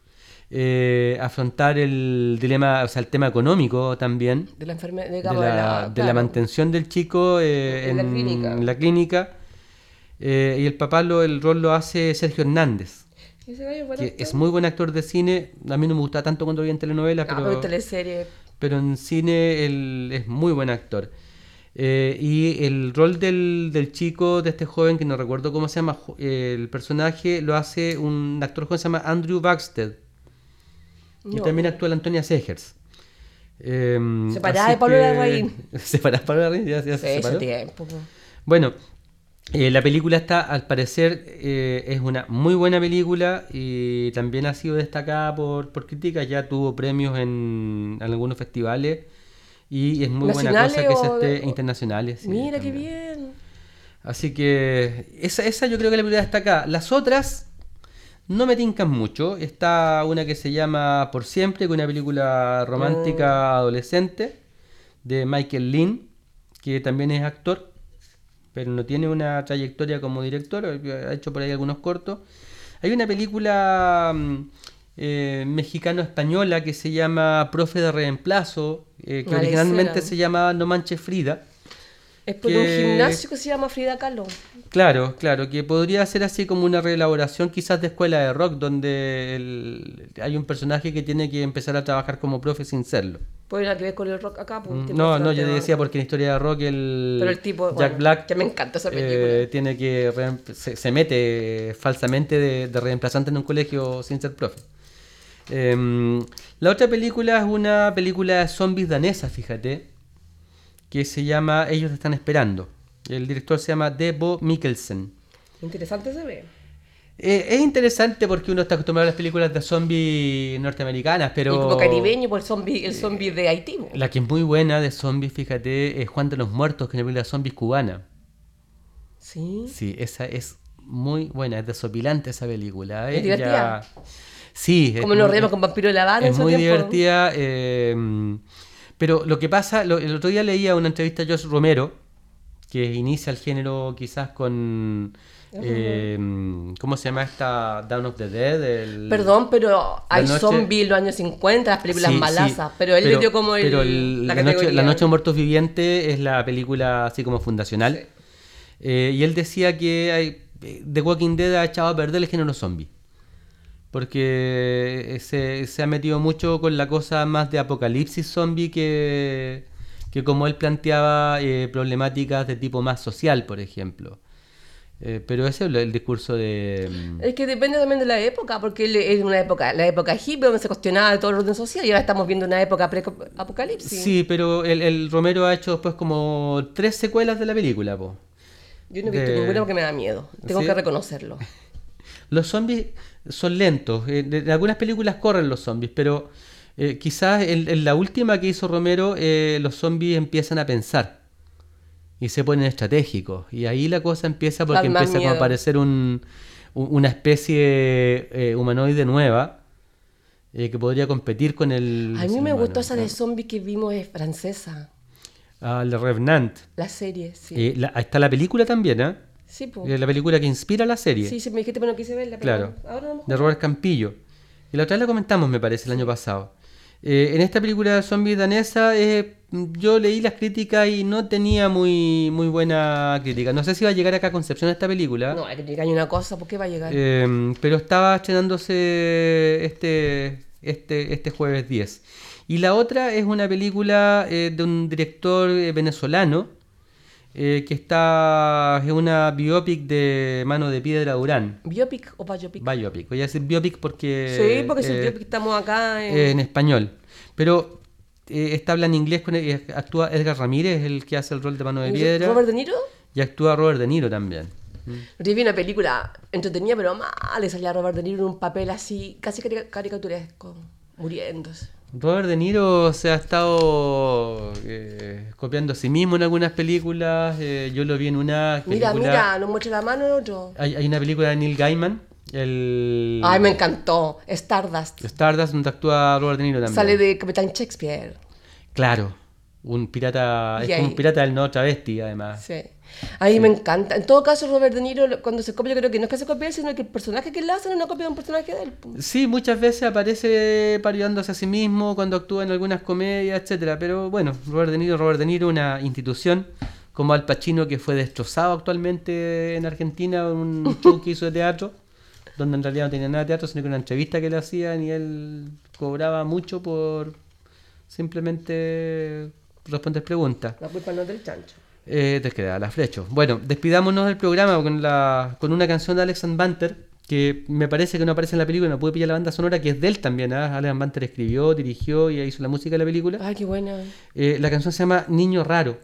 afrontar el dilema, o sea, el tema económico también, de la enfermedad, de la mantención del chico en la clínica, y el papá el rol lo hace Sergio Hernández, que es muy buen actor de cine. A mí no me gusta tanto cuando vi en telenovelas, pero en cine él es muy buen actor. Y el rol del chico, de este joven, que no recuerdo cómo se llama, el personaje lo hace un actor joven que se llama Andrew Baxter. Y también actúa la Antonia Segers. Separada de Pablo Larraín. Separada de Pablo Larraín, ya se separó. Tiempo. Bueno, la película al parecer, es una muy buena película y también ha sido destacada por críticas. Ya tuvo premios en algunos festivales y es muy buena cosa que se esté internacionales. Sí, mira también. Qué bien. Así que esa yo creo que es la película destacada. Las otras no me tincan mucho. Está una que se llama Por Siempre, que es una película romántica adolescente de Michael Lynn, que también es actor, pero no tiene una trayectoria como director, ha hecho por ahí algunos cortos. Hay una película mexicano-española que se llama Profe de Reemplazo, que originalmente se llamaba No Manches Frida. Es por un gimnasio que se llama Frida Kahlo. Claro, que podría ser así como una reelaboración quizás de Escuela de Rock, donde hay un personaje que tiene que empezar a trabajar como profe sin serlo. Pues nada que ver con el rock acá. Pues, un tipo No, bastante yo más- decía porque en Historia de Rock Pero el tipo, Jack bueno, Black que me encanta esa película. tiene que se mete falsamente de reemplazante en un colegio sin ser profe. La otra película es una película de zombies danesa, fíjate, que se llama Ellos están esperando. El director se llama Debo Mikkelsen. Interesante se ve. Es interesante porque uno está acostumbrado a las películas de zombies norteamericanas, pero Y como caribeño, pues el zombie de Haití. Po. la que es muy buena de zombies, fíjate, es Juan de los Muertos, que es una película de zombies cubana. Sí. Sí, esa es muy buena, es desopilante esa película. ¿Es divertida? Sí, Como nos reímos con Vampiro de la Habana en es su muy tiempo. divertida. Pero lo que pasa, el otro día leía una entrevista a Josh Romero, que inicia el género quizás con... ¿cómo se llama esta? Dawn of the Dead. Perdón, pero hay noche- zombies en los años 50, las películas Sí, malazas. sí, pero él le dio como pero la la categoría. Noche de Muertos Vivientes es la película así como fundacional. Sí. Y él decía que The Walking Dead ha echado a perder el género zombie. Porque se ha metido mucho con la cosa más de apocalipsis zombie que como él planteaba problemáticas de tipo más social, por ejemplo. Pero ese es el discurso de... Es que depende también de la época, porque es una época, la época hippie donde se cuestionaba todo el orden social y ahora estamos viendo una época pre-apocalipsis. Sí, pero el Romero ha hecho después como 3 secuelas de la película, po. Yo no he visto ninguna porque me da miedo, tengo ¿Sí? que reconocerlo. Los zombies son lentos. En algunas películas corren los zombies, pero quizás en la última que hizo Romero, los zombies empiezan a pensar y se ponen estratégicos. Y ahí la cosa empieza porque Dan más empieza como a miedo. aparecer una especie humanoide nueva que podría competir con el... A mí ser me humano, gustó esa ¿no? de zombies que vimos, es francesa, Le Revenant. la serie, sí. Ahí está la película también, ¿eh? Sí, po. La película que inspira la serie. Sí, me dijiste, pero no quise verla. Claro, Pero ahora no me de Robert Campillo. Y la otra vez la comentamos, me parece, el año pasado. En esta película de zombies danesa, yo leí las críticas y no tenía muy buena crítica. No sé si va a llegar acá a Concepción esta película, No, hay que llegar a una cosa, ¿por qué va a llegar? pero estaba estrenándose este jueves 10. Y la otra es una película de un director venezolano que es una biopic de Mano de Piedra Durán. ¿Biopic o biopic? Biopic. Voy a decir biopic porque... Sí, porque si biopic estamos acá en español. Pero esta habla en inglés, actúa Edgar Ramírez, el que hace el rol de Mano de Piedra. ¿Robert De Niro? Y actúa Robert De Niro también. Yo vi una película entretenida, pero mal, le salía a Robert De Niro en un papel así, casi caricaturesco, muriéndose. Robert De Niro se ha estado copiando a sí mismo en algunas películas. Yo lo vi en una película... Mira, no muestra la mano el otro. Hay una película de Neil Gaiman. Ay, me encantó. Stardust. Stardust, donde actúa Robert De Niro también. Sale de Capitán Shakespeare. Claro. Un pirata... Y Es como ahí- un pirata del no travesti, además. Sí. A mí me encanta. En todo caso, Robert De Niro, cuando se copia, yo creo que no es que se copie, sino que el personaje que él hace es una copia de un personaje de él. Sí, muchas veces aparece parodiándose a sí mismo cuando actúa en algunas comedias, etcétera. Pero bueno, Robert De Niro, una institución como Al Pacino, que fue destrozado actualmente en Argentina en un show que hizo de teatro, donde en realidad no tenía nada de teatro, sino que una entrevista que le hacían y él cobraba mucho por simplemente responder preguntas. La culpa no es del chancho. Te queda la flecha. Bueno, despidámonos del programa con una canción de Alex and Banter, que me parece que no aparece en la película, no pude pillar la banda sonora, que es de él también. Alex and Banter escribió, dirigió y hizo la música de la película. Ay, qué buena. La canción se llama Niño Raro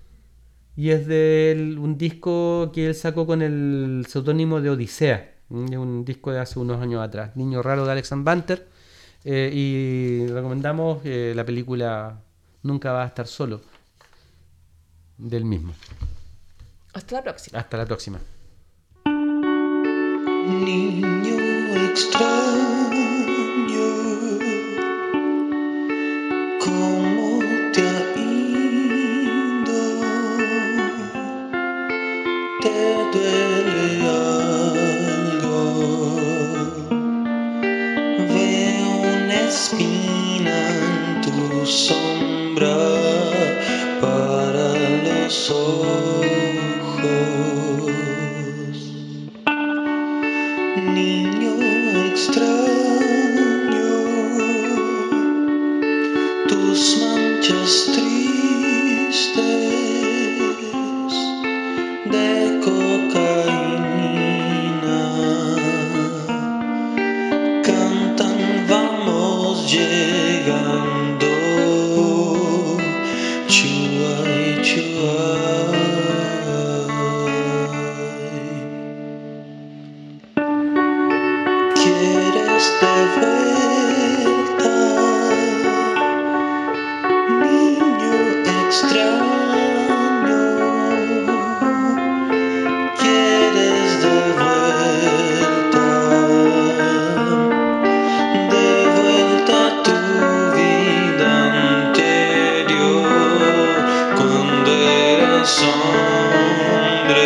y es de un disco que él sacó con el seudónimo de Odisea. Es un disco de hace unos años atrás. Niño Raro de Alex and Banter. Y recomendamos la película Nunca va a estar solo, del mismo. Hasta la próxima. Hasta la próxima. Niño extraño, ¿cómo te ha ido? ¿Te duele algo? Veo una espina en tu sombra para los ojos. Niño extraño, tus manchas tristes de cocaína cantan, vamos llegando, chuay, chuay. ¿Quieres de vuelta, niño extraño? ¿Quieres de vuelta a tu vida anterior, cuando eras hombre?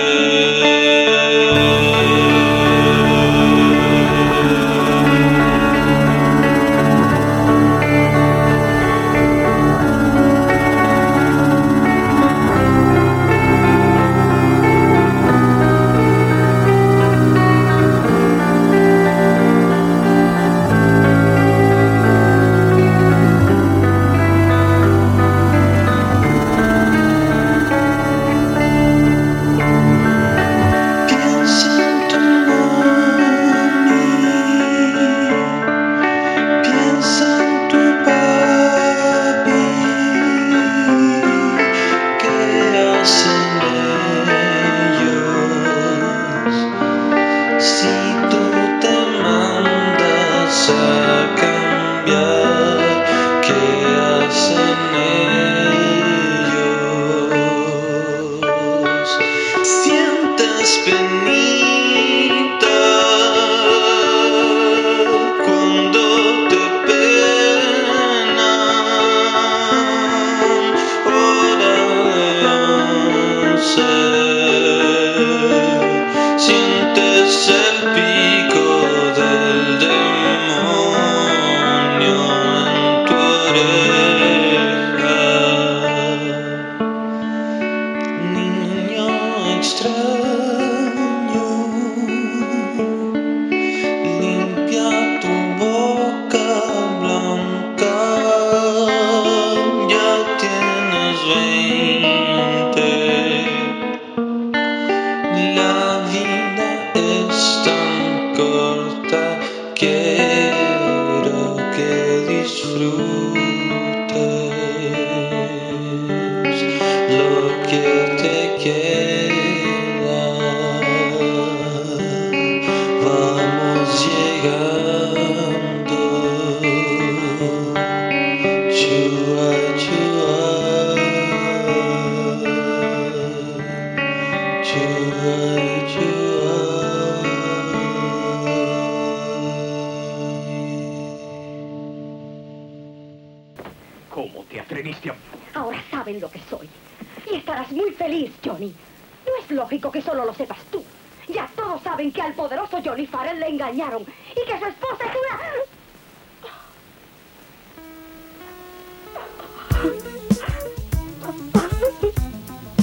¿Cómo te atreviste a...? Ahora saben lo que soy. Y estarás muy feliz, Johnny. No es lógico que solo lo sepas tú. Ya todos saben que al poderoso Johnny Farrell le engañaron y que su esposa es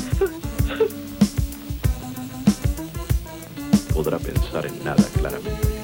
una... Podrá pensar en nada claramente.